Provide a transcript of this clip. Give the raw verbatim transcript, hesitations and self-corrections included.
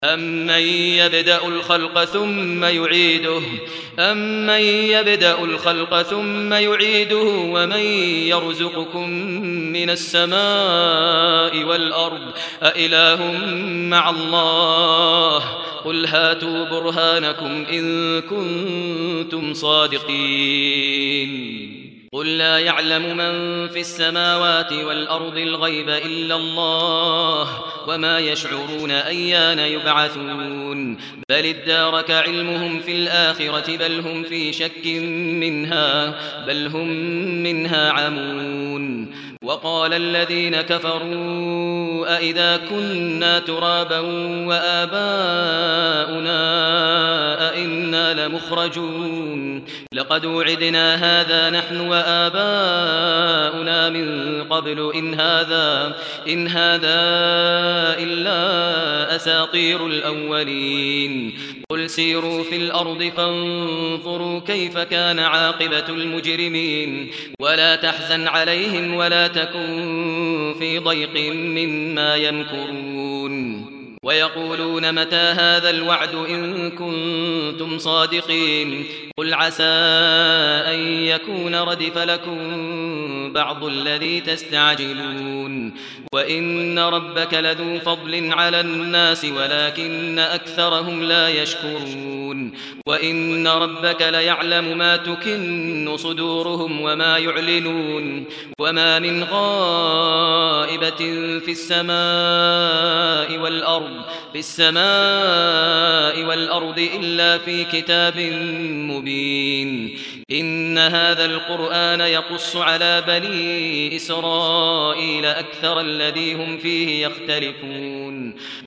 أَمَّن يَبْدَأُ الْخَلْقَ ثُمَّ يُعِيدُهُ أَمَّن يَبْدَأُ الْخَلْقَ ثُمَّ يُعِيدُهُ وَمَن يَرْزُقُكُم مِّنَ السَّمَاءِ وَالْأَرْضِ أَإِلَٰهٌ مَّعَ اللَّهِ قُلْ هَاتُوا بُرْهَانَكُمْ إِن كُنتُمْ صَادِقِينَ قُل لَّا يَعْلَمُ مَن فِي السَّمَاوَاتِ وَالْأَرْضِ الْغَيْبَ إِلَّا اللَّهُ وَمَا يَشْعُرُونَ أَيَّانَ يُبْعَثُونَ بَلِ ادَّارَكَ عِلْمُهُمْ فِي الْآخِرَةِ بَلْ هُمْ فِي شَكٍّ مِّنْهَا بَلْ هُم مِّنْهَا عَمُونَ وَقَالَ الَّذِينَ كَفَرُوا أَإِذَا كُنَّا تُرَابًا وَآبَاؤُنَا أَإِنَّا لَمُخْرَجُونَ لَقَدْ وُعِدْنَا هَٰذَا نَحْنُ وَآبَاؤُنَا مِن قَبْلُ إِنْ هَٰذَا إِنْ هَٰذَا إِلَّا أَسَاطِيرُ الْأَوَّلِينَ قُلْ سِيرُوا فِي الْأَرْضِ فَانظُرُوا كَيْفَ كَانَ عَاقِبَةُ الْمُجْرِمِينَ وَلَا تَحْزَنْ عَلَيْهِمْ وَلَا تَكُن فِي ضَيْقٍ مِّمَّا يَمْكُرُونَ وَيَقُولُونَ مَتَىٰ هَٰذَا الْوَعْدُ إِن كُنتُمْ صَادِقِينَ قُلْ عَسَىٰ أَن يَكُونَ رَدِفَ لَكُم بَعْضُ الَّذِي تَسْتَعْجِلُونَ وَإِنَّ رَبَّكَ لَذُو فَضْلٍ عَلَى النَّاسِ وَلَٰكِنَّ أَكْثَرَهُمْ لَا يَشْكُرُونَ وَإِنَّ رَبَّكَ لَيَعْلَمُ مَا تُكِنُّ صُدُورُهُمْ وَمَا يُعْلِنُونَ وَمَا مِنْ غَائِبَةٍ فِي السَّمَاءِ وَالْأَرْضِ في السماء والأرض إلا في كتاب مبين إن هذا القرآن يقص على بني إسرائيل أكثر الذي هم فيه يختلفون